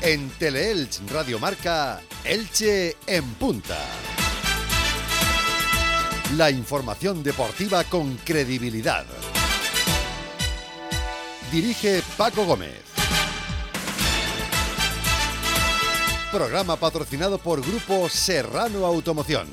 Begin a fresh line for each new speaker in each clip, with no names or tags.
En Teleelch Radio Marca, Elche en punta. La información deportiva con credibilidad. Dirige Paco Gómez. Programa patrocinado por Grupo Serrano Automoción.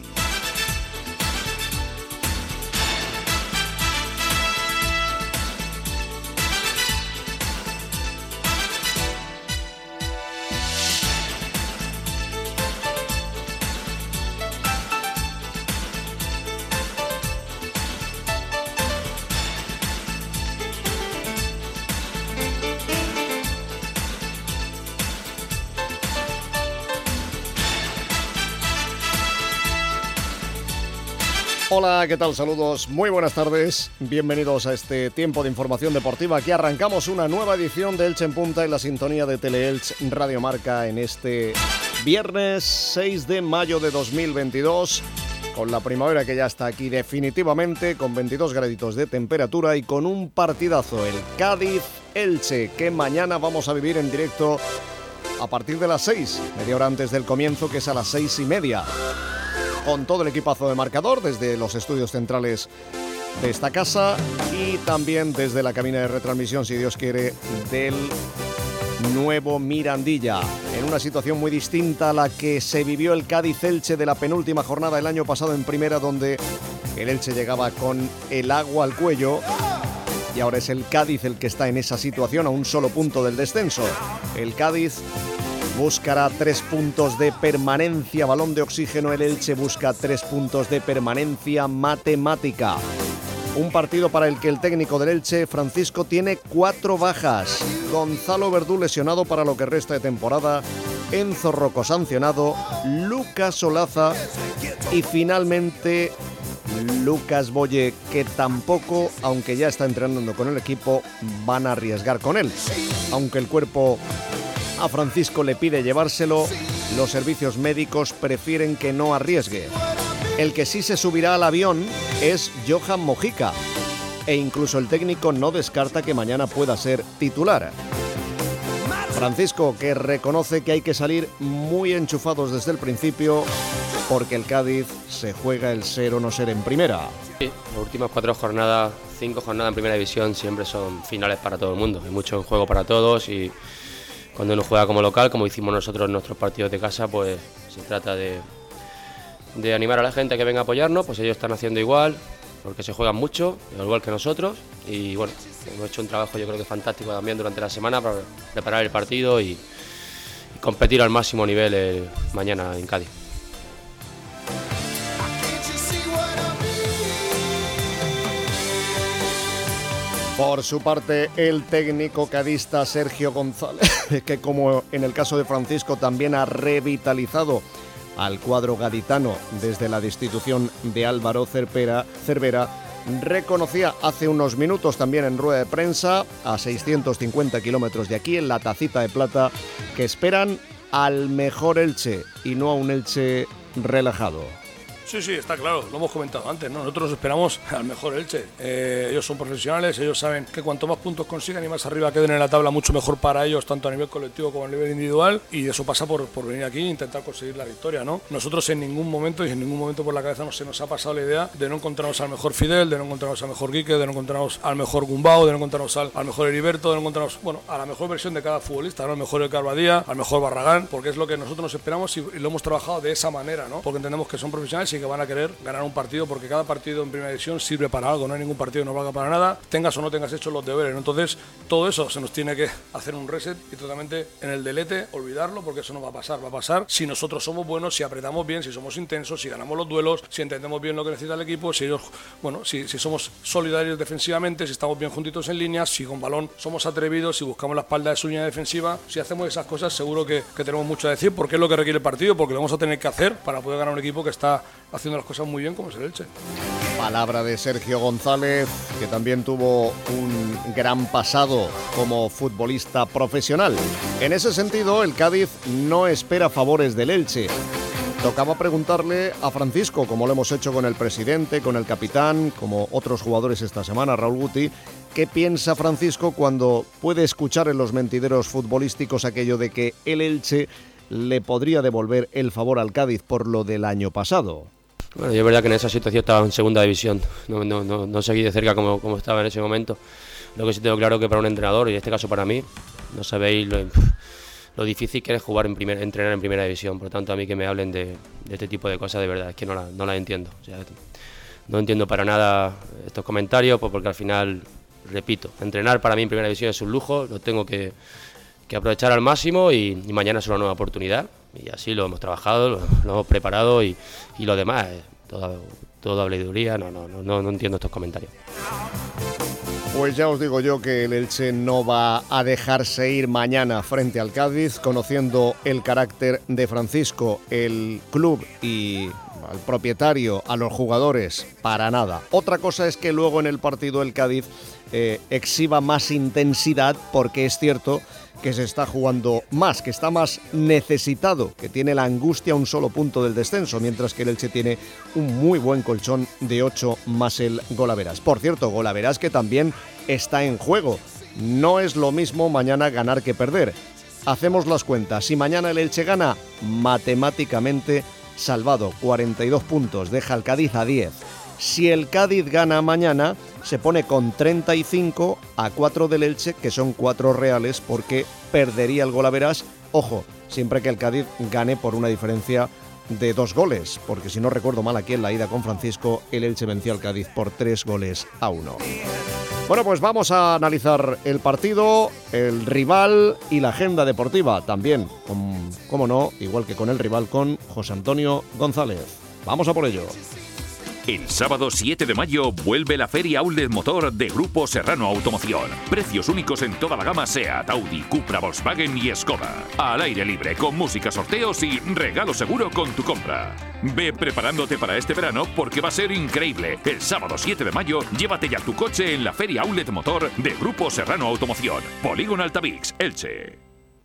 Hola, ¿qué tal? Saludos, muy buenas tardes. Bienvenidos a este tiempo de información deportiva. Aquí arrancamos una nueva edición de Elche en Punta en la sintonía de Teleelch Radio Marca en este viernes 6 de mayo de 2022. Con la primavera que ya está aquí definitivamente, con 22 graditos de temperatura y con un partidazo, el Cádiz-Elche, que mañana vamos a vivir en directo a partir de las 6, media hora antes del comienzo, que es a las 6:30. Con todo el equipazo de marcador desde los estudios centrales de esta casa y también desde la cabina de retransmisión, si Dios quiere, del nuevo Mirandilla. En una situación muy distinta a la que se vivió el Cádiz-Elche de la penúltima jornada el año pasado en primera, donde el Elche llegaba con el agua al cuello. Y ahora es el Cádiz el que está en esa situación, a un solo punto del descenso. El Cádiz buscará 3 puntos de permanencia, balón de oxígeno. El Elche busca 3 puntos de permanencia matemática. Un partido para el que el técnico del Elche, Francisco, tiene 4 bajas. Gonzalo Verdú lesionado para lo que resta de temporada, Enzo Rocco sancionado, Lucas Olaza y finalmente Lucas Boye, que tampoco, aunque ya está entrenando con el equipo, van a arriesgar con él. Aunque el cuerpo a Francisco le pide llevárselo, los servicios médicos prefieren que no arriesgue. El que sí se subirá al avión es Johan Mojica, e incluso el técnico no descarta que mañana pueda ser titular. Francisco, que reconoce que hay que salir muy enchufados desde el principio, porque el Cádiz se juega el ser o no ser en primera.
Sí, las últimas 4 jornadas, 5 jornadas en primera división siempre son finales para todo el mundo. Hay mucho en juego para todos y cuando uno juega como local, como hicimos nosotros en nuestros partidos de casa, pues se trata de animar a la gente a que venga a apoyarnos. Pues ellos están haciendo igual, porque se juegan mucho, al igual que nosotros. Y bueno, hemos hecho un trabajo yo creo que fantástico también durante la semana para preparar el partido y competir al máximo nivel mañana en Cádiz.
Por su parte, el técnico cadista Sergio González, que como en el caso de Francisco también ha revitalizado al cuadro gaditano desde la destitución de Álvaro Cervera, reconocía hace unos minutos también en rueda de prensa, a 650 kilómetros de aquí, en la Tacita de Plata, que esperan al mejor Elche y no a un Elche relajado.
Sí, está claro, lo hemos comentado antes, ¿no? Nosotros esperamos al mejor Elche. Ellos son profesionales, ellos saben que cuanto más puntos consigan y más arriba queden en la tabla, mucho mejor para ellos, tanto a nivel colectivo como a nivel individual, y eso pasa por venir aquí e intentar conseguir la victoria, ¿no? Nosotros en ningún momento por la cabeza se nos ha pasado la idea de no encontrarnos al mejor Fidel, de no encontrarnos al mejor Quique, de no encontrarnos al mejor Gumbau, de no encontrarnos al mejor Heriberto, de no encontrarnos, a la mejor versión de cada futbolista, ¿no? Al mejor El Carbadía, al mejor Barragán, porque es lo que nosotros nos esperamos y lo hemos trabajado de esa manera, ¿no? Porque entendemos que son profesionales y que van a querer ganar un partido, porque cada partido en primera división sirve para algo, no hay ningún partido que no valga para nada, tengas o no tengas hechos los deberes, ¿no? Entonces todo eso se nos tiene que hacer un reset y totalmente en el delete olvidarlo, porque eso no va a pasar si nosotros somos buenos, si apretamos bien, si somos intensos, si ganamos los duelos, si entendemos bien lo que necesita el equipo, si ellos, si somos solidarios defensivamente, si estamos bien juntitos en línea, si con balón somos atrevidos, si buscamos la espalda de su línea defensiva, si hacemos esas cosas seguro que tenemos mucho a decir, porque es lo que requiere el partido, porque lo vamos a tener que hacer para poder ganar un equipo que está haciendo las cosas muy bien como es el Elche.
Palabra de Sergio González, que también tuvo un gran pasado como futbolista profesional. En ese sentido, el Cádiz no espera favores del Elche. Tocaba preguntarle a Francisco, como lo hemos hecho con el presidente, con el capitán, como otros jugadores esta semana, Raúl Guti, qué piensa Francisco cuando puede escuchar en los mentideros futbolísticos aquello de que el Elche le podría devolver el favor al Cádiz por lo del año pasado.
Bueno, yo es verdad que en esa situación estaba en segunda división, no seguí de cerca como estaba en ese momento. Lo que sí tengo claro que para un entrenador, y en este caso para mí, no sabéis lo difícil que es jugar entrenar en primera división. Por lo tanto, a mí que me hablen de este tipo de cosas, de verdad, es que no las entiendo. O sea, no entiendo para nada estos comentarios, pues porque al final, repito, entrenar para mí en primera división es un lujo, lo tengo que aprovechar al máximo y mañana es una nueva oportunidad. Y así lo hemos trabajado, lo hemos preparado y lo demás, todo habladuría, no entiendo estos comentarios.
Pues ya os digo yo que el Elche no va a dejarse ir mañana frente al Cádiz, conociendo el carácter de Francisco, el club y al propietario, a los jugadores, para nada. Otra cosa es que luego en el partido el Cádiz exhiba más intensidad, porque es cierto que se está jugando más, que está más necesitado, que tiene la angustia a un solo punto del descenso, mientras que el Elche tiene un muy buen colchón de 8 más el golaveras. Por cierto, golaveras que también está en juego. No es lo mismo mañana ganar que perder. Hacemos las cuentas. Si mañana el Elche gana, matemáticamente salvado, 42 puntos, deja al Cádiz a 10. Si el Cádiz gana mañana, se pone con 35 a 4 del Elche, que son 4 reales, porque perdería el golaveras. Ojo, siempre que el Cádiz gane por una diferencia de 2 goles, porque si no recuerdo mal aquí en la ida con Francisco, el Elche venció al Cádiz por 3-1. Bueno, pues vamos a analizar el partido, el rival y la agenda deportiva también, como no, igual que con el rival, con José Antonio González. Vamos a por ello.
El sábado 7 de mayo vuelve la Feria Outlet Motor de Grupo Serrano Automoción. Precios únicos en toda la gama SEAT, Audi, Cupra, Volkswagen y Skoda. Al aire libre, con música, sorteos y regalo seguro con tu compra. Ve preparándote para este verano porque va a ser increíble. El sábado 7 de mayo, llévate ya tu coche en la Feria Outlet Motor de Grupo Serrano Automoción. Polígono Altavix, Elche.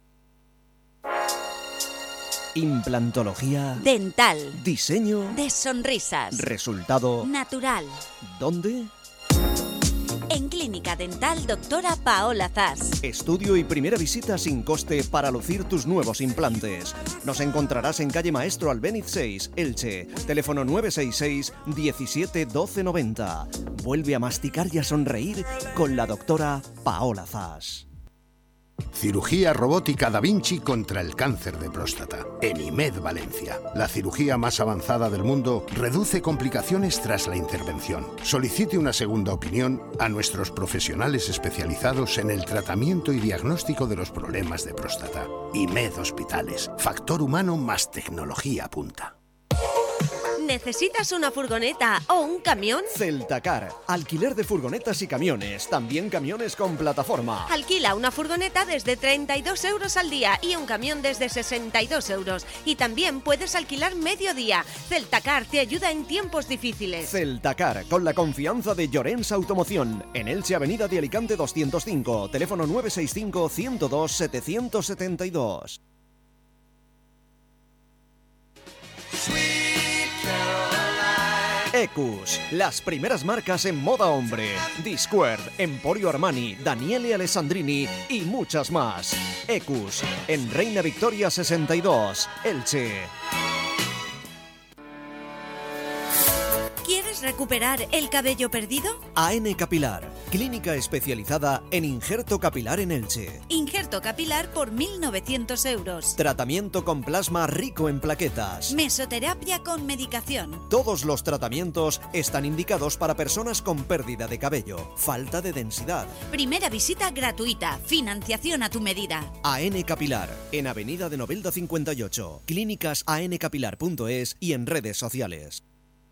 Implantología
dental,
diseño
de sonrisas,
resultado
natural.
¿Dónde?
En Clínica Dental Doctora Paola Zas.
Estudio y primera visita sin coste para lucir tus nuevos implantes. Nos encontrarás en calle Maestro Albéniz 6, Elche. Teléfono 966 17 12 90. Vuelve a masticar y a sonreír con la doctora Paola Zas.
Cirugía robótica Da Vinci contra el cáncer de próstata. En IMED Valencia. La cirugía más avanzada del mundo reduce complicaciones tras la intervención. Solicite una segunda opinión a nuestros profesionales especializados en el tratamiento y diagnóstico de los problemas de próstata. IMED Hospitales. Factor humano más tecnología punta.
¿Necesitas una furgoneta o un camión?
Celtacar, alquiler de furgonetas y camiones, también camiones con plataforma.
Alquila una furgoneta desde 32 euros al día y un camión desde 62 euros. Y también puedes alquilar medio día. Celtacar te ayuda en tiempos difíciles.
Celtacar, con la confianza de Llorens Automoción. En Elche, Avenida de Alicante 205, teléfono 965 102 772. Ecus, las primeras marcas en moda hombre. Discord, Emporio Armani, Daniele Alessandrini y muchas más. Ecus, en Reina Victoria 62, Elche.
¿Quieres recuperar el cabello perdido?
AN Capilar, clínica especializada en injerto capilar en Elche.
Injerto capilar por 1.900 euros.
Tratamiento con plasma rico en plaquetas.
Mesoterapia con medicación.
Todos los tratamientos están indicados para personas con pérdida de cabello, falta de densidad.
Primera visita gratuita, financiación a tu medida.
AN Capilar, en Avenida de Novelda 58, clínicas ancapilar.es y en redes sociales.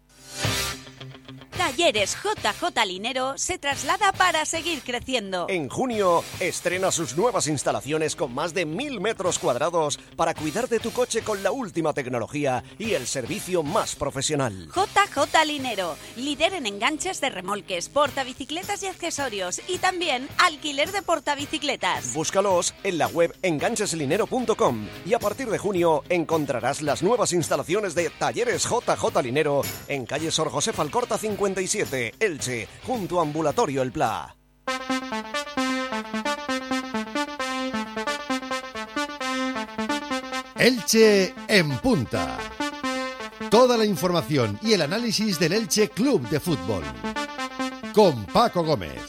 Talleres JJ Linero se traslada para seguir creciendo.
En junio estrena sus nuevas instalaciones con más de 1000 metros cuadrados para cuidar de tu coche con la última tecnología y el servicio más profesional.
JJ Linero, líder en enganches de remolques, portabicicletas y accesorios y también alquiler de portabicicletas.
Búscalos en la web engancheslinero.com y a partir de junio encontrarás las nuevas instalaciones de Talleres JJ Linero en calle Sor José Alcorta 57, Elche, junto a Ambulatorio El Pla.
Elche en punta. Toda la información y el análisis del Elche Club de Fútbol. Con Paco Gómez.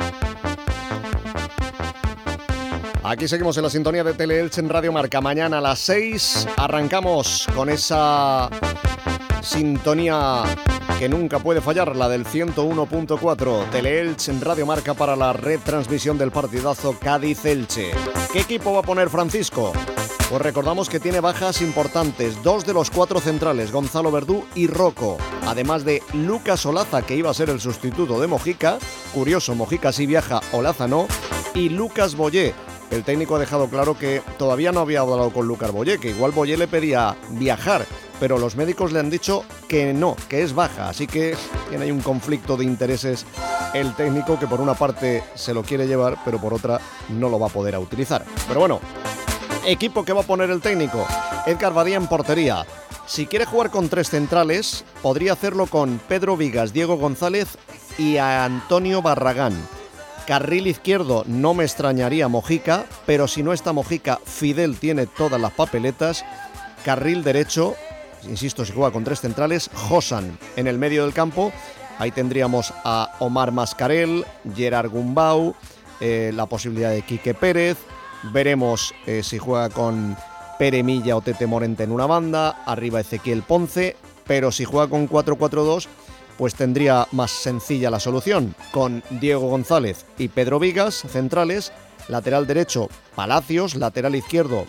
Aquí seguimos en la sintonía de Tele-Elche en Radio Marca. Mañana a las 6 arrancamos con esa sintonía que nunca puede fallar, la del 101.4. Tele-Elche en Radio Marca para la retransmisión del partidazo Cádiz-Elche. ¿Qué equipo va a poner Francisco? Pues recordamos que tiene bajas importantes, 2 de los 4 centrales, Gonzalo Verdú y Rocco, además de Lucas Olaza, que iba a ser el sustituto de Mojica, curioso, Mojica sí viaja, Olaza no, y Lucas Boyé. El técnico ha dejado claro que todavía no había hablado con Lucas Boyé, que igual Boyé le pedía viajar, pero los médicos le han dicho que no, que es baja, así que tiene ahí un conflicto de intereses el técnico, que por una parte se lo quiere llevar, pero por otra no lo va a poder utilizar. Pero bueno, equipo que va a poner el técnico, Edgar Badía en portería. Si quiere jugar con 3 centrales, podría hacerlo con Pedro Vigas, Diego González y Antonio Barragán. Carril izquierdo no me extrañaría Mojica, pero si no está Mojica, Fidel tiene todas las papeletas. Carril derecho, insisto, si juega con 3 centrales, Josan en el medio del campo. Ahí tendríamos a Omar Mascarell, Gerard Gumbau, la posibilidad de Quique Pérez. Veremos si juega con Pere Milla o Tete Morente en una banda, arriba Ezequiel Ponce, pero si juega con 4-4-2, pues tendría más sencilla la solución, con Diego González y Pedro Vigas, centrales, lateral derecho Palacios, lateral izquierdo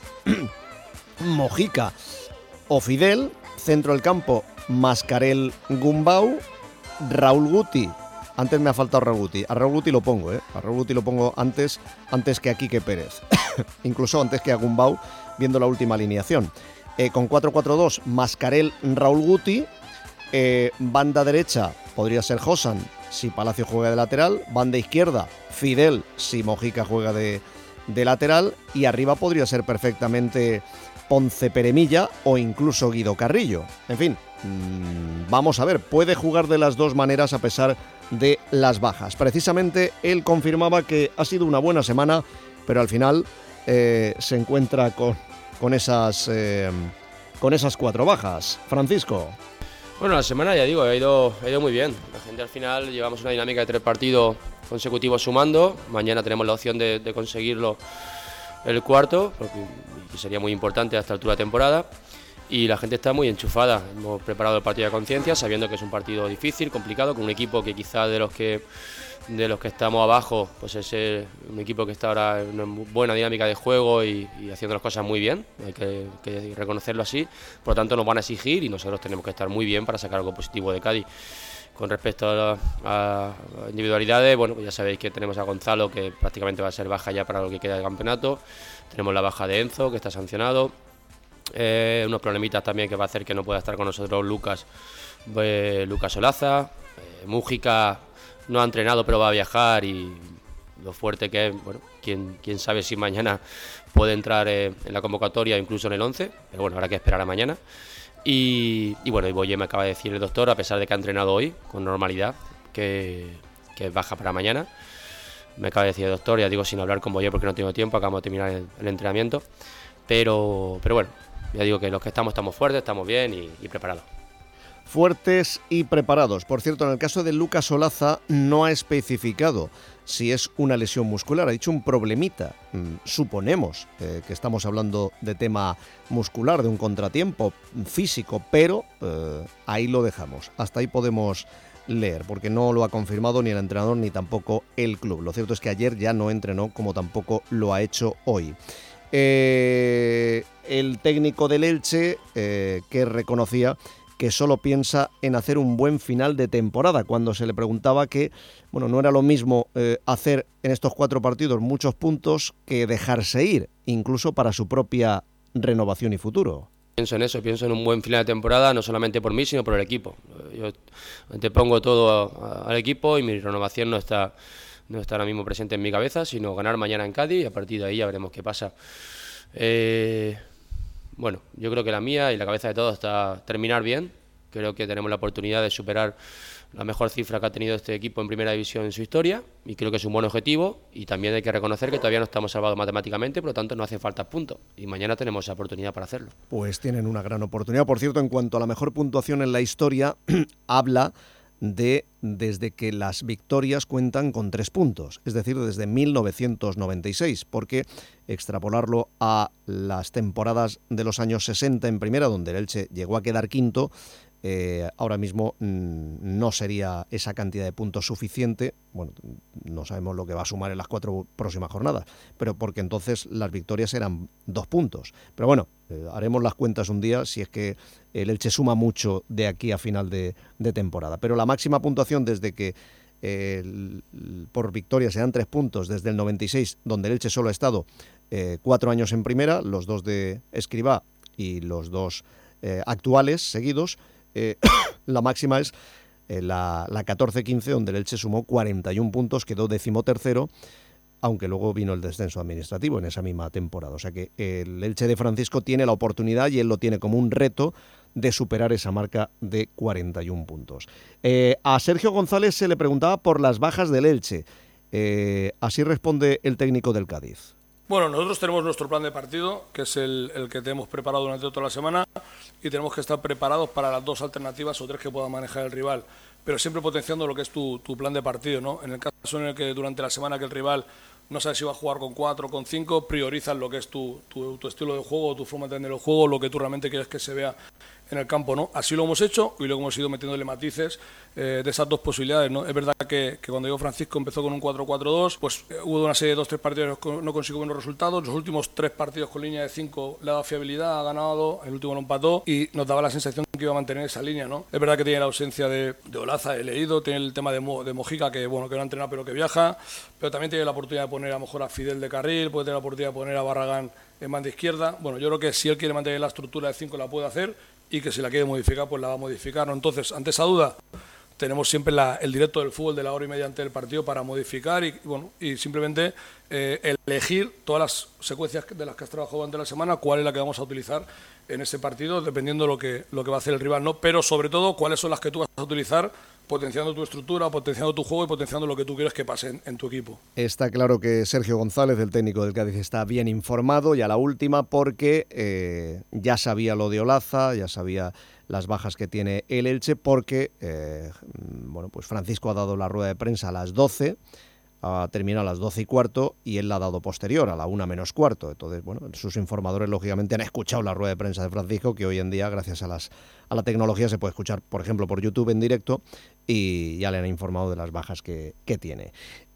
Mojica o Fidel, centro del campo Mascarell Gumbau, Raúl Guti. Antes me ha faltado Raúl Guti. A Raúl Guti lo pongo, A Raúl Guti lo pongo antes que a Quique Pérez. Incluso antes que a Gumbau, viendo la última alineación. Con 4-4-2, Mascarell, Raúl Guti. Banda derecha podría ser Josan si Palacio juega de lateral. Banda izquierda, Fidel si Mojica juega de lateral. Y arriba podría ser perfectamente Ponce Peremilla o incluso Guido Carrillo. En fin, vamos a ver, puede jugar de las dos maneras a pesar de las bajas. Precisamente él confirmaba que ha sido una buena semana, pero al final se encuentra con esas 4 bajas. Francisco.
Bueno, la semana, ya digo, ha ido muy bien. La gente al final llevamos una dinámica de 3 partidos consecutivos sumando. Mañana tenemos la opción de conseguirlo el cuarto, que sería muy importante a esta altura de temporada. Y la gente está muy enchufada. Hemos preparado el partido de conciencia, sabiendo que es un partido difícil, complicado, con un equipo que quizás de los que estamos abajo, pues es un equipo que está ahora en una buena dinámica de juego y haciendo las cosas muy bien, hay que reconocerlo así. Por lo tanto nos van a exigir y nosotros tenemos que estar muy bien para sacar algo positivo de Cádiz. Con respecto a individualidades, bueno, pues ya sabéis que tenemos a Gonzalo, que prácticamente va a ser baja ya para lo que queda del campeonato. Tenemos la baja de Enzo, que está sancionado. Unos problemitas también que va a hacer que no pueda estar con nosotros Lucas Olaza. Mújica no ha entrenado, pero va a viajar, y lo fuerte que es, bueno, quién sabe si mañana puede entrar en la convocatoria, incluso en el 11, pero bueno, habrá que esperar a mañana. Y bueno, y Boyé me acaba de decir el doctor, a pesar de que ha entrenado hoy con normalidad, que es baja para mañana. Me acaba de decir el doctor, ya digo sin hablar con Boyé porque no tengo tiempo, acabamos de terminar el entrenamiento, pero bueno, ya digo que los que estamos fuertes, estamos bien y preparados.
Fuertes y preparados. Por cierto, en el caso de Lucas Olaza no ha especificado si es una lesión muscular, ha dicho un problemita. Suponemos que estamos hablando de tema muscular, de un contratiempo físico, pero ahí lo dejamos. Hasta ahí podemos leer, porque no lo ha confirmado ni el entrenador ni tampoco el club. Lo cierto es que ayer ya no entrenó, como tampoco lo ha hecho hoy. El técnico del Elche, que reconocía que solo piensa en hacer un buen final de temporada, cuando se le preguntaba que, bueno, no era lo mismo hacer en estos 4 partidos muchos puntos que dejarse ir, incluso para su propia renovación y futuro.
Pienso en eso, pienso en un buen final de temporada, no solamente por mí, sino por el equipo. Yo te pongo todo al equipo y mi renovación no está ahora mismo presente en mi cabeza, sino ganar mañana en Cádiz, y a partir de ahí ya veremos qué pasa. Bueno, yo creo que la mía y la cabeza de todos está terminar bien. Creo que tenemos la oportunidad de superar la mejor cifra que ha tenido este equipo en primera división en su historia, y creo que es un buen objetivo, y también hay que reconocer que todavía no estamos salvados matemáticamente, por lo tanto no hace falta puntos, y mañana tenemos esa oportunidad para hacerlo.
Pues tienen una gran oportunidad. Por cierto, en cuanto a la mejor puntuación en la historia, habla desde que las victorias cuentan con 3 puntos, es decir, desde 1996, porque extrapolarlo a las temporadas de los años 60 en primera, donde el Elche llegó a quedar quinto, ahora mismo no sería esa cantidad de puntos suficiente. Bueno, no sabemos lo que va a sumar en las 4 próximas jornadas, pero porque entonces las victorias eran 2 puntos. Pero bueno, haremos las cuentas un día si es que el Elche suma mucho de aquí a final de temporada. Pero la máxima puntuación desde que por victoria se dan 3 puntos desde el 96, donde el Elche solo ha estado 4 años en primera, los 2 de Escribá y los 2 actuales seguidos. La máxima es la 14-15, donde el Elche sumó 41 puntos, quedó 13º, aunque luego vino el descenso administrativo en esa misma temporada. O sea que el Elche de Francisco tiene la oportunidad, y él lo tiene como un reto, de superar esa marca de 41 puntos. A Sergio González se le preguntaba por las bajas del Elche. Así responde el técnico del Cádiz.
Bueno, nosotros tenemos nuestro plan de partido, que es el que tenemos preparado durante toda la semana, y tenemos que estar preparados para las 2 alternativas o 3 que pueda manejar el rival, pero siempre potenciando lo que es tu plan de partido, ¿no? En el caso en el que durante la semana que el rival no sabe si va a jugar con 4 o con 5, priorizas lo que es tu estilo de juego, tu forma de entender el juego, lo que tú realmente quieres que se vea en el campo, ¿no? Así lo hemos hecho, y luego hemos ido metiéndole matices de esas 2 posibilidades, ¿no? Es verdad que cuando llegó Francisco empezó con un 4-4-2, pues hubo una serie de 2-3 partidos que no consiguió buenos resultados. Los últimos 3 partidos con línea de 5 le ha dado fiabilidad, ha ganado, el último lo empató, y nos daba la sensación que iba a mantener esa línea, ¿no? Es verdad que tiene la ausencia de Olaza, he leído, tiene el tema de Mojica, que bueno, que no ha entrenado pero que viaja, pero también tiene la oportunidad de poner a lo mejor a Fidel de carril, puede tener la oportunidad de poner a Barragán en banda izquierda. Bueno, yo creo que si él quiere mantener la estructura de 5 la puede hacer, y que si la quiere modificar, pues la va a modificar, ¿no? Entonces, ante esa duda, tenemos siempre el directo del fútbol de la hora y media antes del partido para modificar y simplemente elegir todas las secuencias de las que has trabajado durante la semana, cuál es la que vamos a utilizar en ese partido, dependiendo de lo que va a hacer el rival, ¿no? Pero sobre todo, cuáles son las que tú vas a utilizar, potenciando tu estructura, potenciando tu juego y potenciando lo que tú quieres que pase en tu equipo.
Está claro que Sergio González, el técnico del Cádiz, está bien informado, y a la última porque ya sabía lo de Olaza, ya sabía las bajas que tiene el Elche, porque bueno, pues Francisco ha dado la rueda de prensa a las 12, ha terminado a las 12:15, y él la ha dado posterior, a la 1:15. Entonces, bueno, sus informadores lógicamente han escuchado la rueda de prensa de Francisco, que hoy en día, gracias a la tecnología, se puede escuchar, por ejemplo, por YouTube en directo, y ya le han informado de las bajas que tiene.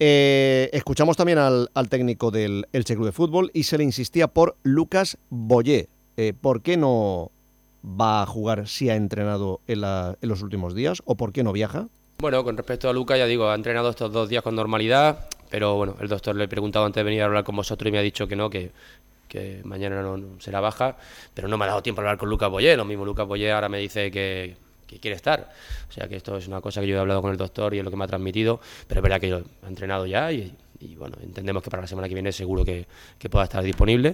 Escuchamos también al técnico del Elche Club de Fútbol, y se le insistía por Lucas Boyé. ¿Por qué no va a jugar si ha entrenado en los últimos días, o por qué no viaja?
Bueno, con respecto a Lucas, ya digo, ha entrenado estos 2 días con normalidad, pero bueno, el doctor le he preguntado antes de venir a hablar con vosotros y me ha dicho que no, que mañana no será baja, pero no me ha dado tiempo a hablar con Lucas Boyé. Lo mismo, Lucas Boyé ahora me dice que quiere estar, o sea que esto es una cosa que yo he hablado con el doctor y es lo que me ha transmitido, pero es verdad que yo ha entrenado ya y bueno, entendemos que para la semana que viene seguro que pueda estar disponible.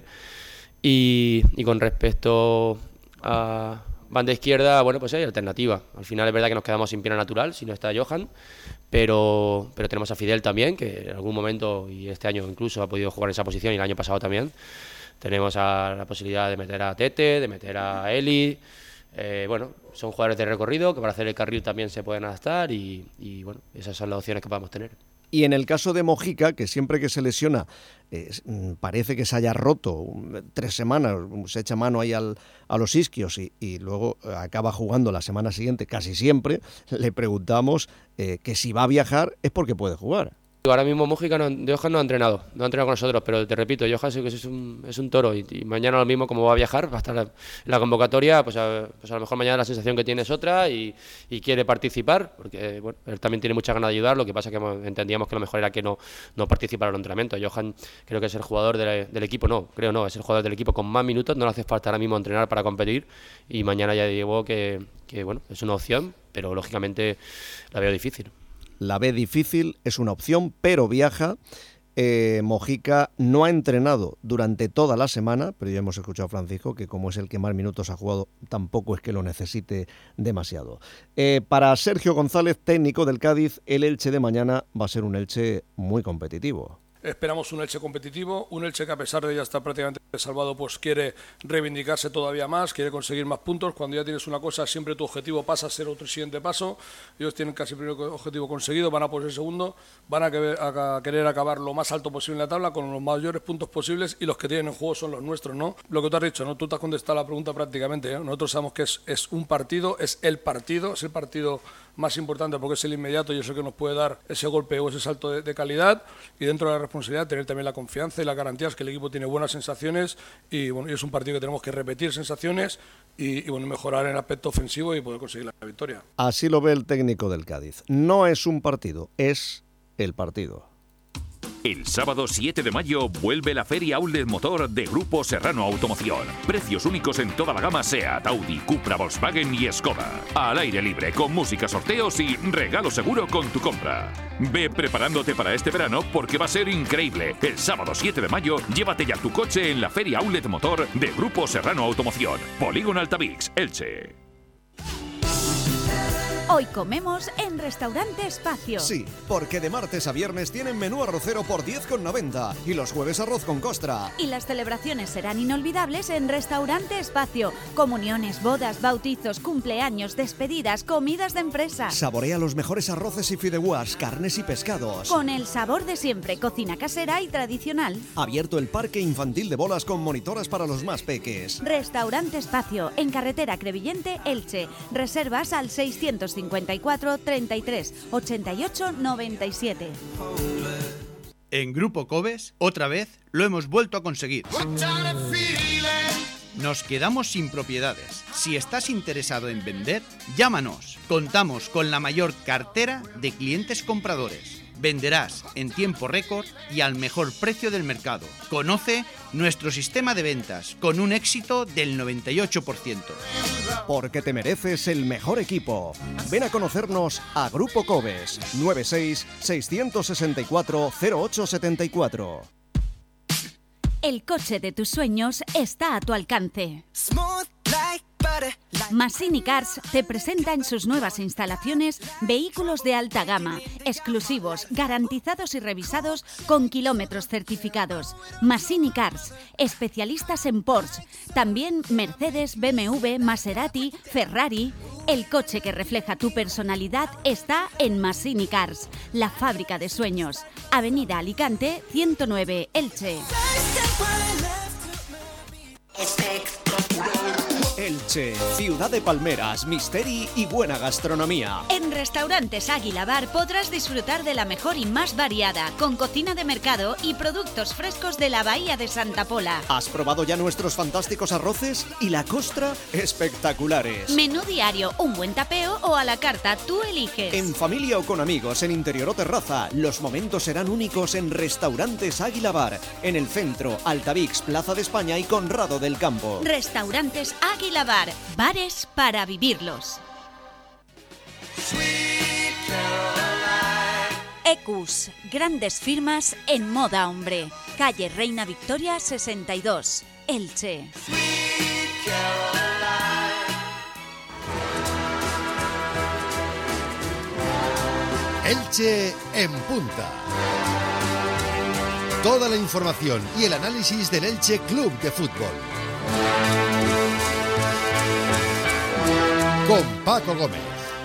Y con respecto a banda izquierda, bueno, pues hay alternativa. Al final es verdad que nos quedamos sin pierna natural si no está Johan, pero tenemos a Fidel también, que en algún momento, y este año incluso, ha podido jugar en esa posición, y el año pasado también. Tenemos la posibilidad de meter a Tete, de meter a Eli. Bueno, son jugadores de recorrido que para hacer el carril también se pueden adaptar, y bueno, esas son las opciones que podemos tener.
Y en el caso de Mojica, que siempre que se lesiona parece que se haya roto 3 semanas, se echa mano ahí a los isquios y luego acaba jugando la semana siguiente, casi siempre, le preguntamos que si va a viajar es porque puede jugar.
Ahora mismo Mojica Johan no ha entrenado con nosotros, pero te repito, Johan es un toro, y mañana lo mismo, como va a viajar, va a estar en la convocatoria, pues a lo mejor mañana la sensación que tiene es otra y quiere participar, porque bueno, él también tiene muchas ganas de ayudar. Lo que pasa es que entendíamos que lo mejor era que no participara en los entrenamientos. Johan creo que es el jugador del equipo, es el jugador del equipo con más minutos, no le hace falta ahora mismo entrenar para competir, y mañana ya digo que bueno, es una opción, pero lógicamente la veo difícil.
La ve difícil, es una opción, pero viaja. Mojica no ha entrenado durante toda la semana, pero ya hemos escuchado a Francisco que como es el que más minutos ha jugado, tampoco es que lo necesite demasiado. Para Sergio González, técnico del Cádiz, el Elche de mañana va a ser un Elche muy competitivo.
Esperamos un Elche competitivo, un Elche que a pesar de ya estar prácticamente salvado, pues quiere reivindicarse todavía más, quiere conseguir más puntos. Cuando ya tienes una cosa, siempre tu objetivo pasa a ser otro siguiente paso. Ellos tienen casi el primer objetivo conseguido, van a por el segundo, van a querer acabar lo más alto posible en la tabla con los mayores puntos posibles, y los que tienen en juego son los nuestros, ¿no? Lo que tú has dicho, ¿no? Tú te has contestado la pregunta prácticamente, ¿eh? Nosotros sabemos que es un partido, es el partido más importante porque es el inmediato y eso que nos puede dar ese golpe o ese salto de calidad, y dentro de la responsabilidad tener también la confianza y las garantías que el equipo tiene buenas sensaciones, y bueno, y es un partido que tenemos que repetir sensaciones y bueno, mejorar en el aspecto ofensivo y poder conseguir la victoria.
Así lo ve el técnico del Cádiz. No es un partido, es el partido.
El sábado 7 de mayo vuelve la Feria Outlet Motor de Grupo Serrano Automoción. Precios únicos en toda la gama SEAT, Audi, Cupra, Volkswagen y Skoda. Al aire libre, con música, sorteos y regalo seguro con tu compra. Ve preparándote para este verano porque va a ser increíble. El sábado 7 de mayo, llévate ya tu coche en la Feria Outlet Motor de Grupo Serrano Automoción. Polígono Altavix, Elche.
Hoy comemos en Restaurante Espacio.
Sí, porque de martes a viernes tienen menú arrocero por 10,90 y los jueves arroz con costra.
Y las celebraciones serán inolvidables en Restaurante Espacio. Comuniones, bodas, bautizos, cumpleaños, despedidas, comidas de empresa.
Saborea los mejores arroces y fideuás, carnes y pescados.
Con el sabor de siempre, cocina casera y tradicional.
Abierto el parque infantil de bolas con monitoras para los más peques.
Restaurante Espacio, en carretera Crevillente, Elche. Reservas al 654 33 88 97.
En Grupo Cobes, otra vez, lo hemos vuelto a conseguir. Nos quedamos sin propiedades. Si estás interesado en vender, llámanos. Contamos con la mayor cartera de clientes compradores. Venderás en tiempo récord y al mejor precio del mercado. Conoce nuestro sistema de ventas con un éxito del 98%.
Porque te mereces el mejor equipo. Ven a conocernos a Grupo Cobes 96 664 0874.
El coche de tus sueños está a tu alcance. Massini Cars te presenta en sus nuevas instalaciones vehículos de alta gama, exclusivos, garantizados y revisados con kilómetros certificados. Massini Cars, especialistas en Porsche, también Mercedes, BMW, Maserati, Ferrari. El coche que refleja tu personalidad está en Massini Cars, la fábrica de sueños. Avenida Alicante, 109, Elche.
Elche, ciudad de palmeras, misteri y buena gastronomía.
En Restaurantes Águila Bar podrás disfrutar de la mejor y más variada, con cocina de mercado y productos frescos de la Bahía de Santa Pola.
¿Has probado ya nuestros fantásticos arroces? Y la costra, espectaculares.
Menú diario, un buen tapeo o a la carta, tú eliges.
En familia o con amigos, en interior o terraza, los momentos serán únicos en Restaurantes Águila Bar, en el centro, Altavix, Plaza de España y Conrado del Campo.
Restaurantes Águila Bar, bares para vivirlos. Ecus, grandes firmas en moda hombre. Calle Reina Victoria 62, Elche.
Elche en punta. Toda la información y el análisis del Elche Club de Fútbol. Con Paco Gómez.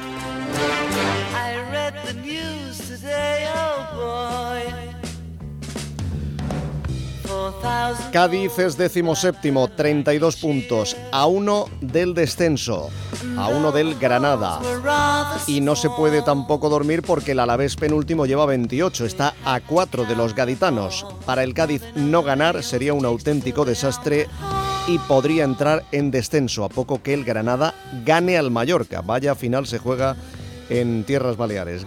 Cádiz es 17º, 32 puntos, a 1 del descenso, a 1 del Granada. Y no se puede tampoco dormir porque el Alavés penúltimo lleva 28, está a 4 de los gaditanos. Para el Cádiz no ganar sería un auténtico desastre y podría entrar en descenso a poco que el Granada gane al Mallorca. Vaya final se juega en Tierras Baleares.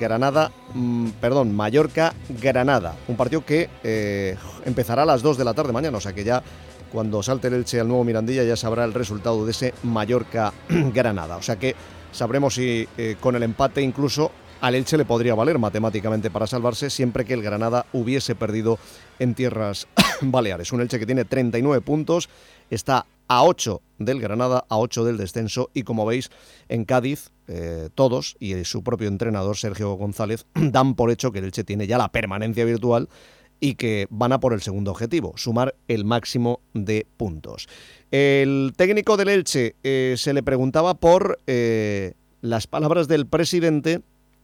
Mallorca-Granada. Un partido que empezará a las 2 de la tarde mañana, o sea que ya cuando salte el Elche al nuevo Mirandilla ya sabrá el resultado de ese Mallorca-Granada. O sea que sabremos si con el empate incluso al Elche le podría valer matemáticamente para salvarse siempre que el Granada hubiese perdido en tierras baleares. Un Elche que tiene 39 puntos, está a 8 del Granada, a 8 del descenso, y como veis en Cádiz todos y su propio entrenador Sergio González dan por hecho que el Elche tiene ya la permanencia virtual y que van a por el segundo objetivo, sumar el máximo de puntos. El técnico del Elche se le preguntaba por las palabras del presidente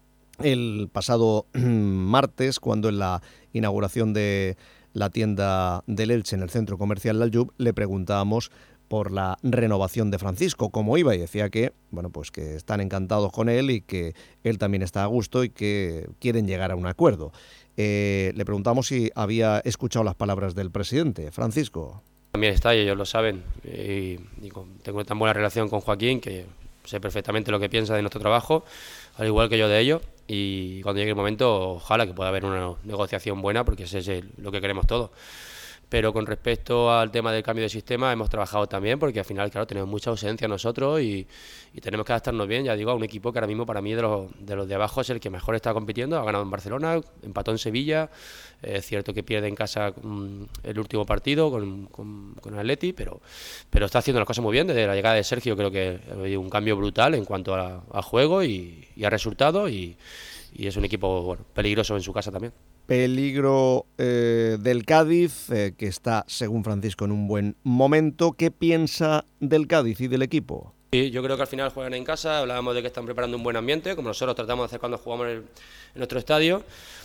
el pasado martes, cuando en la inauguración de la tienda del Elche en el centro comercial La Aljub le preguntábamos por la renovación de Francisco, cómo iba, y decía que, bueno, pues que están encantados con él y que él también está a gusto y que quieren llegar a un acuerdo. Le preguntamos si había escuchado las palabras del presidente. Francisco.
También está, y ellos lo saben, y tengo tan buena relación con Joaquín que sé perfectamente lo que piensa de nuestro trabajo, al igual que yo de ello, y cuando llegue el momento ojalá que pueda haber una negociación buena, porque ese es lo que queremos todos. Pero con respecto al tema del cambio de sistema hemos trabajado también, porque al final, claro, tenemos mucha ausencia nosotros y tenemos que adaptarnos bien, ya digo, a un equipo que ahora mismo para mí de los de abajo es el que mejor está compitiendo. Ha ganado en Barcelona, empató en Sevilla, es cierto que pierde en casa el último partido con el Atleti, pero está haciendo las cosas muy bien. Desde la llegada de Sergio creo que ha habido un cambio brutal en cuanto a juego y a resultados, y es un equipo, bueno, peligroso en su casa también.
Peligro del Cádiz, que está, según Francisco, en un buen momento. ¿Qué piensa del Cádiz y del equipo?
Sí, yo creo que al final juegan en casa. Hablábamos de que están preparando un buen ambiente, como nosotros tratamos de hacer cuando jugamos en nuestro estadio,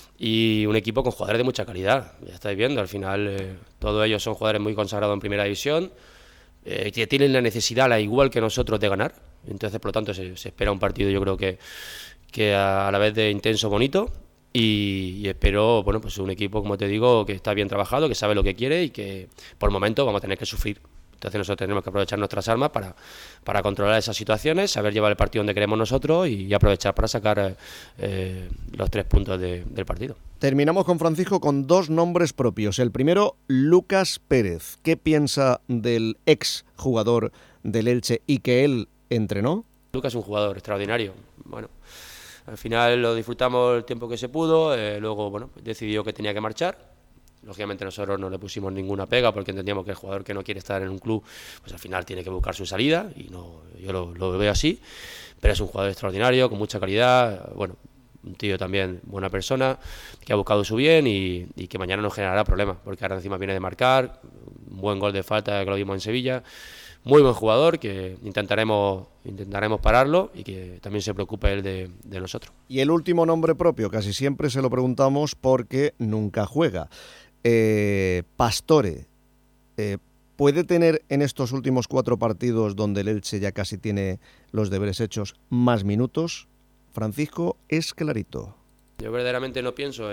y un equipo con jugadores de mucha calidad. Ya estáis viendo, al final todos ellos son jugadores muy consagrados en primera división, que tienen la necesidad, al igual que nosotros, de ganar. Entonces, por lo tanto, se espera un partido, yo creo que a la vez de intenso, bonito. Y espero, bueno, pues un equipo, como te digo, que está bien trabajado, que sabe lo que quiere y que por momentos vamos a tener que sufrir. Entonces nosotros tenemos que aprovechar nuestras armas para controlar esas situaciones, saber llevar el partido donde queremos nosotros y aprovechar para sacar los 3 puntos del partido.
Terminamos con Francisco con 2 nombres propios. El primero, Lucas Pérez. ¿Qué piensa del ex jugador del Elche y que él entrenó?
Lucas es un jugador extraordinario. Bueno, al final lo disfrutamos el tiempo que se pudo, luego bueno, decidió que tenía que marchar. Lógicamente nosotros no le pusimos ninguna pega porque entendíamos que el jugador que no quiere estar en un club, pues al final tiene que buscar su salida, y no, yo lo veo así, pero es un jugador extraordinario, con mucha calidad, bueno, un tío también, buena persona, que ha buscado su bien y que mañana no generará problemas, porque ahora encima viene de marcar, un buen gol de falta que lo vimos en Sevilla. Muy buen jugador, que intentaremos pararlo y que también se preocupe él de nosotros.
Y el último nombre propio, casi siempre se lo preguntamos porque nunca juega. Pastore, ¿puede tener en estos últimos 4 partidos donde el Elche ya casi tiene los deberes hechos más minutos? Francisco, es clarito.
Yo verdaderamente no pienso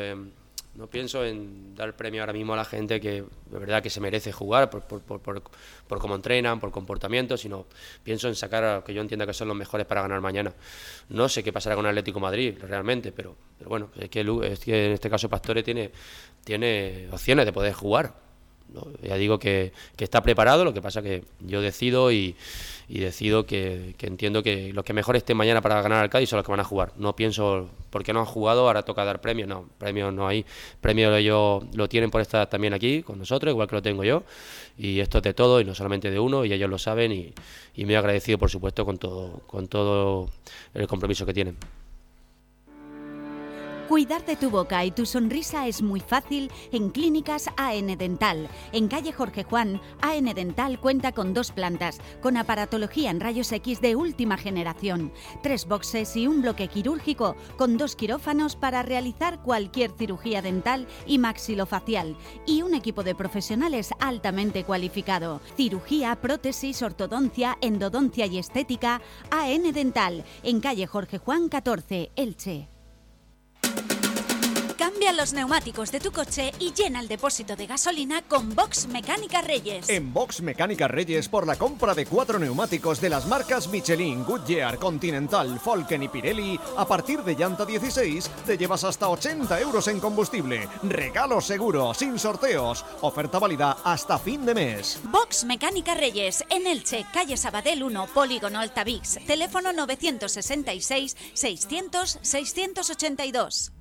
en dar premio ahora mismo a la gente que de verdad que se merece jugar por cómo entrenan, por comportamiento, sino pienso en sacar a que yo entienda que son los mejores para ganar mañana. No sé qué pasará con el Atlético de Madrid realmente, pero bueno, es que en este caso Pastore tiene opciones de poder jugar, ¿no? Ya digo que está preparado, lo que pasa que yo decido y decido que entiendo que los que mejor estén mañana para ganar al Cádiz son los que van a jugar. No pienso, porque no han jugado, ahora toca dar premios. No, premios no hay. Premios ellos lo tienen por estar también aquí con nosotros, igual que lo tengo yo. Y esto es de todo y no solamente de uno, y ellos lo saben y me he agradecido, por supuesto, con todo el compromiso que tienen.
Cuidar de tu boca y tu sonrisa es muy fácil en Clínicas AN Dental. En calle Jorge Juan, AN Dental cuenta con 2 plantas, con aparatología en rayos X de última generación, 3 boxes y un bloque quirúrgico, con 2 quirófanos para realizar cualquier cirugía dental y maxilofacial, y un equipo de profesionales altamente cualificado. Cirugía, prótesis, ortodoncia, endodoncia y estética, AN Dental, en calle Jorge Juan 14, Elche. Cambia los neumáticos de tu coche y llena el depósito de gasolina con Box Mecánica Reyes.
En Box Mecánica Reyes, por la compra de 4 neumáticos de las marcas Michelin, Goodyear, Continental, Falken y Pirelli, a partir de llanta 16 te llevas hasta 80 euros en combustible. Regalo seguro, sin sorteos. Oferta válida hasta fin de mes.
Box Mecánica Reyes, en Elche, calle Sabadell 1, Polígono Altavix. Teléfono 966 600 682.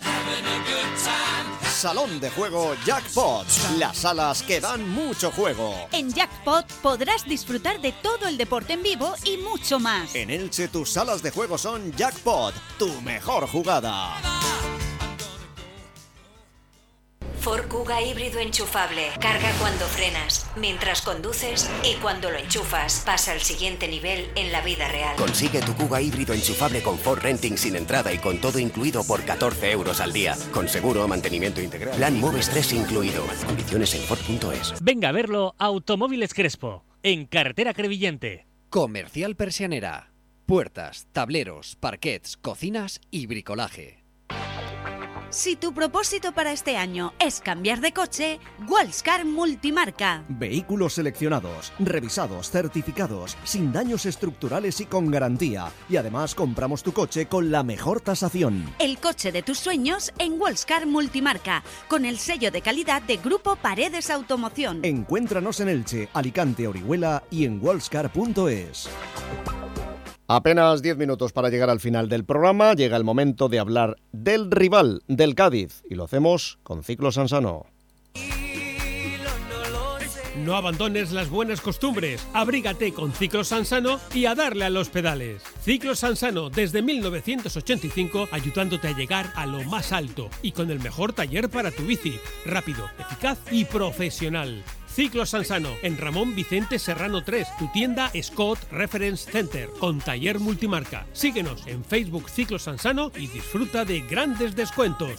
Salón de juego Jackpot. Las salas que dan mucho juego.
En Jackpot podrás disfrutar de todo el deporte en vivo y mucho más.
En Elche tus salas de juego son Jackpot, tu mejor jugada.
Ford Kuga híbrido enchufable. Carga cuando frenas, mientras conduces y cuando lo enchufas. Pasa al siguiente nivel en la vida real.
Consigue tu Kuga híbrido enchufable con Ford Renting sin entrada y con todo incluido por 14 euros al día. Con seguro, mantenimiento integral. Plan Moves 3 incluido. Condiciones en Ford.es.
Venga a verlo Automóviles Crespo, en carretera Crevillente.
Comercial Persianera. Puertas, tableros, parquets, cocinas y bricolaje.
Si tu propósito para este año es cambiar de coche, Wallscar Multimarca.
Vehículos seleccionados, revisados, certificados, sin daños estructurales y con garantía. Y además compramos tu coche con la mejor tasación.
El coche de tus sueños en Wallscar Multimarca, con el sello de calidad de Grupo Paredes Automoción.
Encuéntranos en Elche, Alicante, Orihuela y en wallscar.es.
Apenas 10 minutos para llegar al final del programa. Llega el momento de hablar del rival, del Cádiz. Y lo hacemos con Ciclo Sansano.
No abandones las buenas costumbres. Abrígate con Ciclo Sansano y a darle a los pedales. Ciclo Sansano desde 1985 ayudándote a llegar a lo más alto y con el mejor taller para tu bici. Rápido, eficaz y profesional. Ciclo Sansano, en Ramón Vicente Serrano 3, tu tienda Scott Reference Center, con taller multimarca. Síguenos en Facebook Ciclo Sansano y disfruta de grandes descuentos.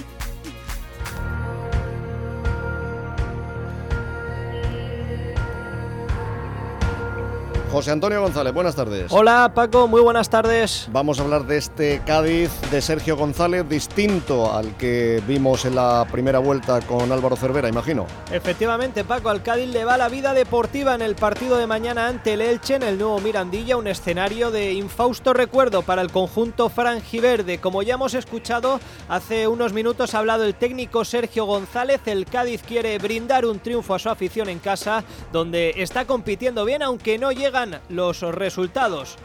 José Antonio González, buenas tardes.
Hola Paco, muy buenas tardes.
Vamos a hablar de este Cádiz de Sergio González, distinto al que vimos en la primera vuelta con Álvaro Cervera, imagino.
Efectivamente, Paco, al Cádiz le va la vida deportiva en el partido de mañana ante el Elche en el nuevo Mirandilla, un escenario de infausto recuerdo para el conjunto franjiverde. Como ya hemos escuchado, hace unos minutos ha hablado el técnico Sergio González. El Cádiz quiere brindar un triunfo a su afición en casa, donde está compitiendo bien, aunque no llegan los resultados.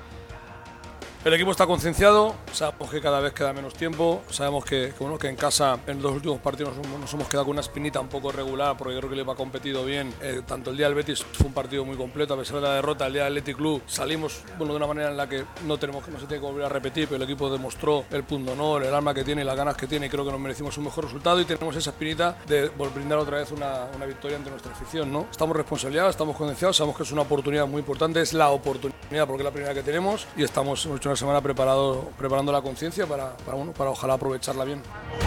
El equipo está concienciado, sabemos que cada vez queda menos tiempo, sabemos que en casa en los últimos partidos nos hemos quedado con una espinita un poco regular, porque creo que el equipo ha competido bien. Tanto el día del Betis fue un partido muy completo, a pesar de la derrota. El día del Athletic Club salimos de una manera en la que no se tiene que volver a repetir, pero el equipo demostró el punto de honor, el alma que tiene y las ganas que tiene, y creo que nos merecimos un mejor resultado y tenemos esa espinita de brindar otra vez una victoria ante nuestra afición, ¿no? Estamos responsabilizados, estamos concienciados, sabemos que es una oportunidad muy importante, es la oportunidad porque es la primera que tenemos y hemos hecho una semana preparando la conciencia para ojalá aprovecharla bien.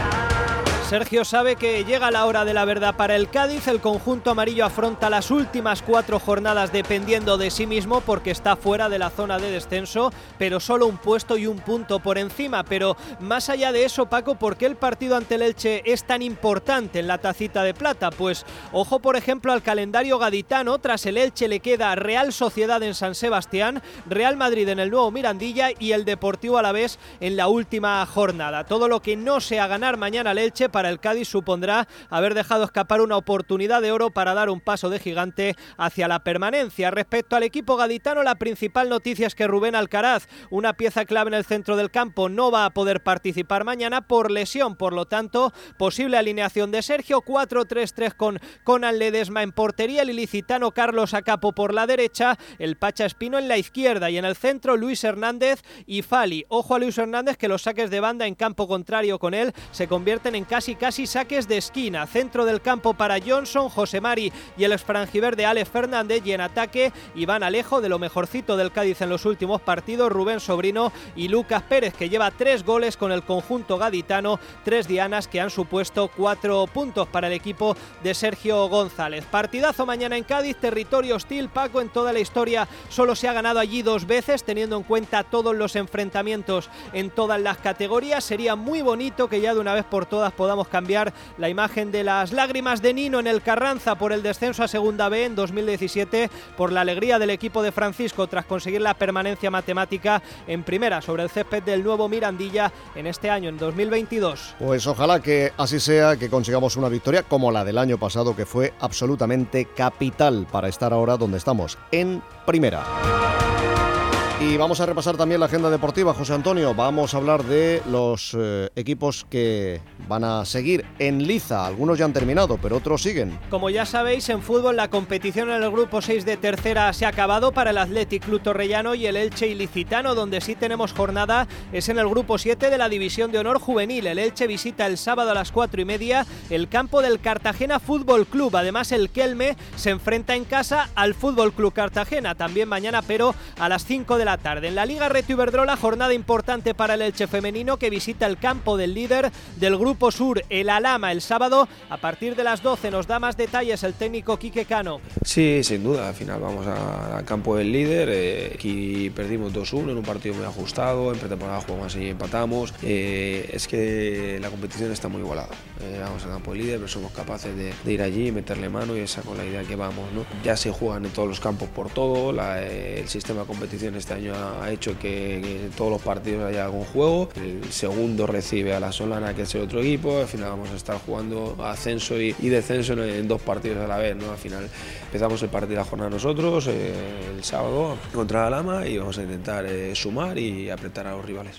Sergio sabe que llega la hora de la verdad para el Cádiz. El conjunto amarillo afronta las últimas 4 jornadas dependiendo de sí mismo porque está fuera de la zona de descenso, pero solo un puesto y un punto por encima. Pero más allá de eso, Paco, ¿por qué el partido ante el Elche es tan importante en la tacita de plata? Pues ojo, por ejemplo, al calendario gaditano. Tras el Elche le queda Real Sociedad en San Sebastián, Real Madrid en el nuevo Mirandilla y el Deportivo Alavés en la última jornada. Todo lo que no sea ganar mañana al Elche para el Cádiz supondrá haber dejado escapar una oportunidad de oro para dar un paso de gigante hacia la permanencia. Respecto al equipo gaditano, la principal noticia es que Rubén Alcaraz, una pieza clave en el centro del campo, no va a poder participar mañana por lesión. Por lo tanto, posible alineación de Sergio, 4-3-3 con Conan Ledesma en portería, el ilicitano Carlos Acapo por la derecha, el Pacha Espino en la izquierda y en el centro Luis Hernández y Fali. Ojo a Luis Hernández, que los saques de banda en campo contrario con él se convierten en casi saques de esquina. Centro del campo para Johnson, José Mari y el exfranjiverde Alex Fernández, y en ataque Iván Alejo, de lo mejorcito del Cádiz en los últimos partidos, Rubén Sobrino y Lucas Pérez, que lleva 3 goles con el conjunto gaditano, 3 dianas que han supuesto 4 puntos para el equipo de Sergio González. Partidazo mañana en Cádiz, territorio hostil, Paco. En toda la historia solo se ha ganado allí 2 veces, teniendo en cuenta todos los enfrentamientos en todas las categorías. Sería muy bonito que ya de una vez por todas podamos podamos cambiar la imagen de las lágrimas de Nino en el Carranza por el descenso a Segunda B en 2017, por la alegría del equipo de Francisco tras conseguir la permanencia matemática en primera sobre el césped del nuevo Mirandilla en este año, en 2022.
Pues ojalá que así sea, que consigamos una victoria como la del año pasado, que fue absolutamente capital para estar ahora donde estamos, en primera. Y vamos a repasar también la agenda deportiva, José Antonio. Vamos a hablar de los equipos que van a seguir en liza. Algunos ya han terminado, pero otros siguen.
Como ya sabéis, en fútbol la competición en el grupo 6 de tercera se ha acabado para el Athletic Club Torrellano y el Elche Ilicitano. Donde sí tenemos jornada es en el grupo 7 de la División de Honor Juvenil. El Elche visita el sábado a las 4:30 el campo del Cartagena Fútbol Club. Además, el Kelme se enfrenta en casa al Fútbol Club Cartagena, también mañana, pero a las 5 de la tarde. En la Liga Reto Iberdrola, jornada importante para el Elche femenino, que visita el campo del líder del Grupo Sur, el Alhama, el sábado a partir de las 12. Nos da más detalles el técnico Quique Cano.
Sí, sin duda, al final vamos al campo del líder. Aquí perdimos 2-1 en un partido muy ajustado, en pretemporada jugamos y empatamos. Es que la competición está muy igualada. Vamos al campo del líder, pero somos capaces de ir allí, meterle mano, y esa con la idea que vamos, ¿no? Ya se juegan en todos los campos por todo, el sistema de competición este año ha hecho que en todos los partidos haya algún juego. El segundo recibe a la Solana, que es el otro equipo. Al final vamos a estar jugando ascenso y descenso en 2 partidos a la vez, ¿no? Al final empezamos el partido de la jornada nosotros el sábado contra la Lama, y vamos a intentar sumar y apretar a los rivales.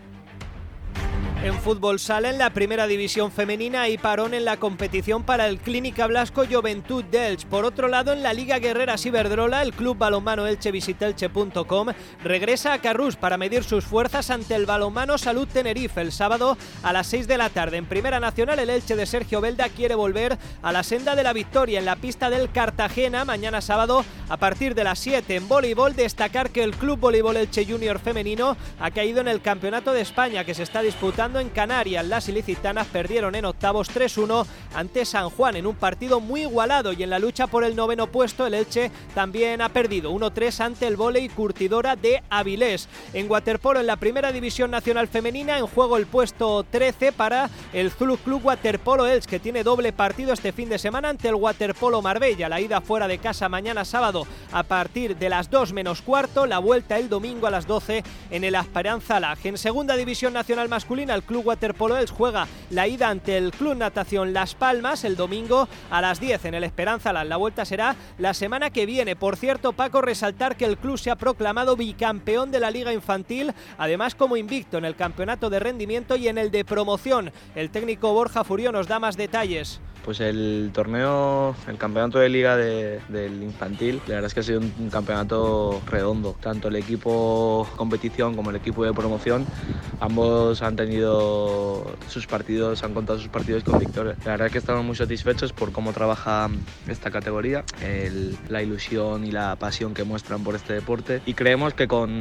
En fútbol sala, en la primera división femenina, hay parón en la competición para el Clínica Blasco Juventud d'Elche. Por otro lado, en la Liga Guerreras Iberdrola, el Club Balonmano Elche Visitelche.com regresa a Carrús para medir sus fuerzas ante el Balonmano Salud Tenerife el sábado a las 6 de la tarde. En Primera Nacional, el Elche de Sergio Belda quiere volver a la senda de la victoria en la pista del Cartagena mañana sábado a partir de las 7. En voleibol, destacar que el Club Voleibol Elche Junior Femenino ha caído en el Campeonato de España, que se está disputando en Canarias. Las ilicitanas perdieron en octavos 3-1 ante San Juan en un partido muy igualado, y en la lucha por el 9º puesto el Elche también ha perdido 1-3 ante el Vóley Curtidora de Avilés. En waterpolo, en la Primera División Nacional Femenina, en juego el puesto 13 para el Zulu Club Waterpolo Elche, que tiene doble partido este fin de semana ante el Waterpolo Marbella. La ida fuera de casa mañana sábado a partir de las 2 menos cuarto, la vuelta el domingo a las 12 en el Esperanza Laje. En Segunda División Nacional Masculina, el Club Waterpolo Elche juega la ida ante el Club Natación Las Palmas el domingo a las 10 en el Esperanza Laje. La vuelta será la semana que viene. Por cierto, Paco, resaltar que el club se ha proclamado bicampeón de la Liga Infantil, además como invicto en el campeonato de rendimiento y en el de promoción. El técnico Borja Furió nos da más detalles.
Pues el torneo, el campeonato de liga del infantil, la verdad es que ha sido un campeonato redondo. Tanto el equipo competición como el equipo de promoción, ambos han tenido sus partidos, han contado sus partidos con victorias. La verdad es que estamos muy satisfechos por cómo trabaja esta categoría, la ilusión y la pasión que muestran por este deporte, y creemos que con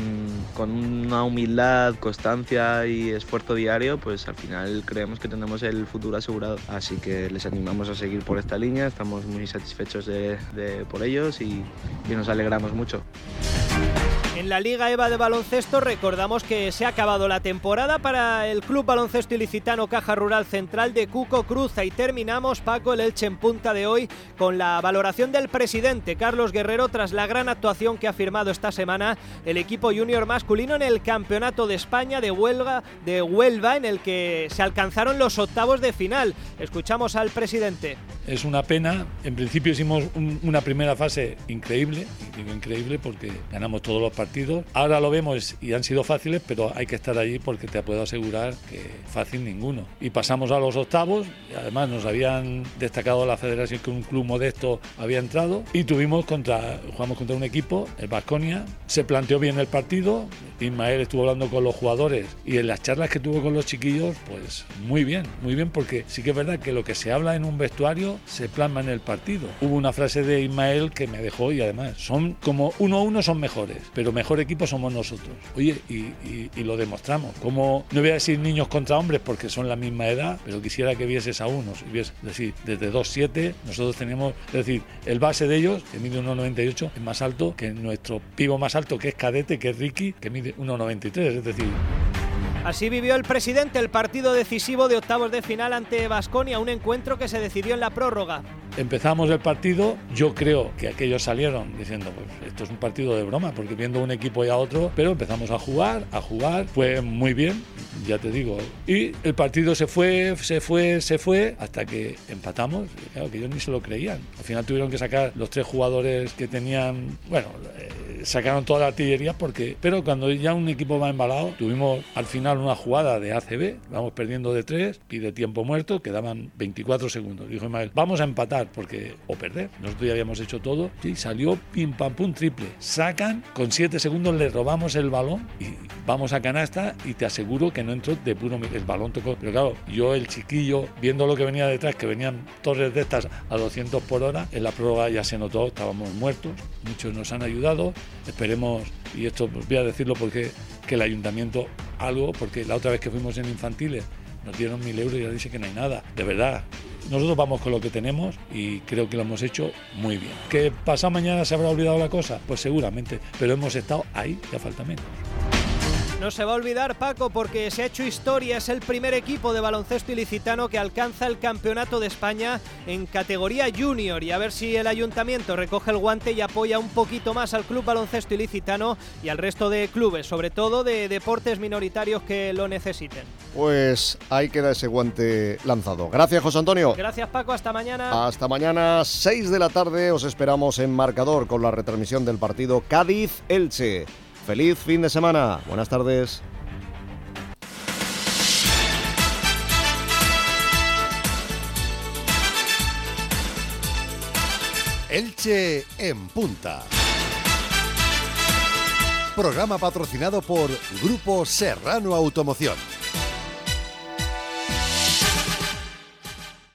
una humildad, constancia y esfuerzo diario, pues al final creemos que tenemos el futuro asegurado. Así que les animamos a seguir por esta línea, estamos muy satisfechos por ellos y nos alegramos mucho.
En la Liga EVA de baloncesto recordamos que se ha acabado la temporada para el Club Baloncesto Ilicitano Caja Rural Central de Cuco Cruza, y terminamos, Paco, el Elche en Punta de hoy con la valoración del presidente Carlos Guerrero tras la gran actuación que ha firmado esta semana el equipo junior masculino en el Campeonato de España de Huelva, en el que se alcanzaron los octavos de final. Escuchamos al presidente.
Es una pena, en principio hicimos una primera fase increíble, y digo increíble porque ganamos todos los partidos. Ahora lo vemos y han sido fáciles, pero hay que estar allí porque te puedo asegurar que fácil ninguno. Y pasamos a los octavos, y además nos habían destacado la federación que un club modesto había entrado, y jugamos contra un equipo, el Baskonia. Se planteó bien el partido, Ismael estuvo hablando con los jugadores, y en las charlas que tuvo con los chiquillos, pues muy bien, porque sí que es verdad que lo que se habla en un vestuario se plasma en el partido. Hubo una frase de Ismael que me dejó, y además son como 1-1 son mejores, pero mejor equipo somos nosotros. Oye, y lo demostramos. Como no voy a decir niños contra hombres porque son la misma edad, pero quisiera que vieses a unos, y es decir, desde 2'7", nosotros tenemos, es decir, el base de ellos, que mide 1,98, es más alto que nuestro pivo más alto, que es cadete, que es Ricky, que mide 1,93, es decir...
Así vivió el presidente el partido decisivo de octavos de final ante Baskonia, un encuentro que se decidió en la prórroga.
Empezamos el partido, yo creo que aquellos salieron diciendo, pues esto es un partido de broma, porque viendo un equipo y a otro, pero empezamos a jugar, fue muy bien, ya te digo, y el partido se fue, hasta que empatamos, claro que ellos ni se lo creían. Al final tuvieron que sacar los 3 jugadores que tenían, sacaron toda la artillería, pero cuando ya un equipo va embalado, tuvimos al final una jugada de ACB, vamos perdiendo de 3, pide tiempo muerto, quedaban 24 segundos. Dijo Ismael, vamos a empatar o perder. Nosotros ya habíamos hecho todo, sí, salió pim pam pum triple. Sacan, con 7 segundos le robamos el balón y vamos a canasta y te aseguro que no entró de puro, el balón tocó. Pero claro, yo el chiquillo, viendo lo que venía detrás, que venían torres de estas a 200 por hora, en la prórroga ya se notó, estábamos muertos, muchos nos han ayudado, esperemos, y esto voy a decirlo porque que el ayuntamiento algo, porque la otra vez que fuimos en infantiles nos dieron 1.000 euros y ya dice que no hay nada, de verdad. Nosotros vamos con lo que tenemos y creo que lo hemos hecho muy bien. ¿Que pasado mañana se habrá olvidado la cosa? Pues seguramente, pero hemos estado ahí, ya falta menos.
No se va a olvidar, Paco, porque se ha hecho historia. Es el primer equipo de baloncesto ilicitano que alcanza el campeonato de España en categoría junior. Y a ver si el ayuntamiento recoge el guante y apoya un poquito más al Club Baloncesto Ilicitano y al resto de clubes, sobre todo de deportes minoritarios que lo necesiten.
Pues ahí queda ese guante lanzado. Gracias, José Antonio.
Gracias, Paco. Hasta mañana.
Hasta mañana, 6 de la tarde. Os esperamos en Marcador con la retransmisión del partido Cádiz-Elche. ¡Feliz fin de semana! Buenas tardes.
Elche en Punta. Programa patrocinado por Grupo Serrano Automoción.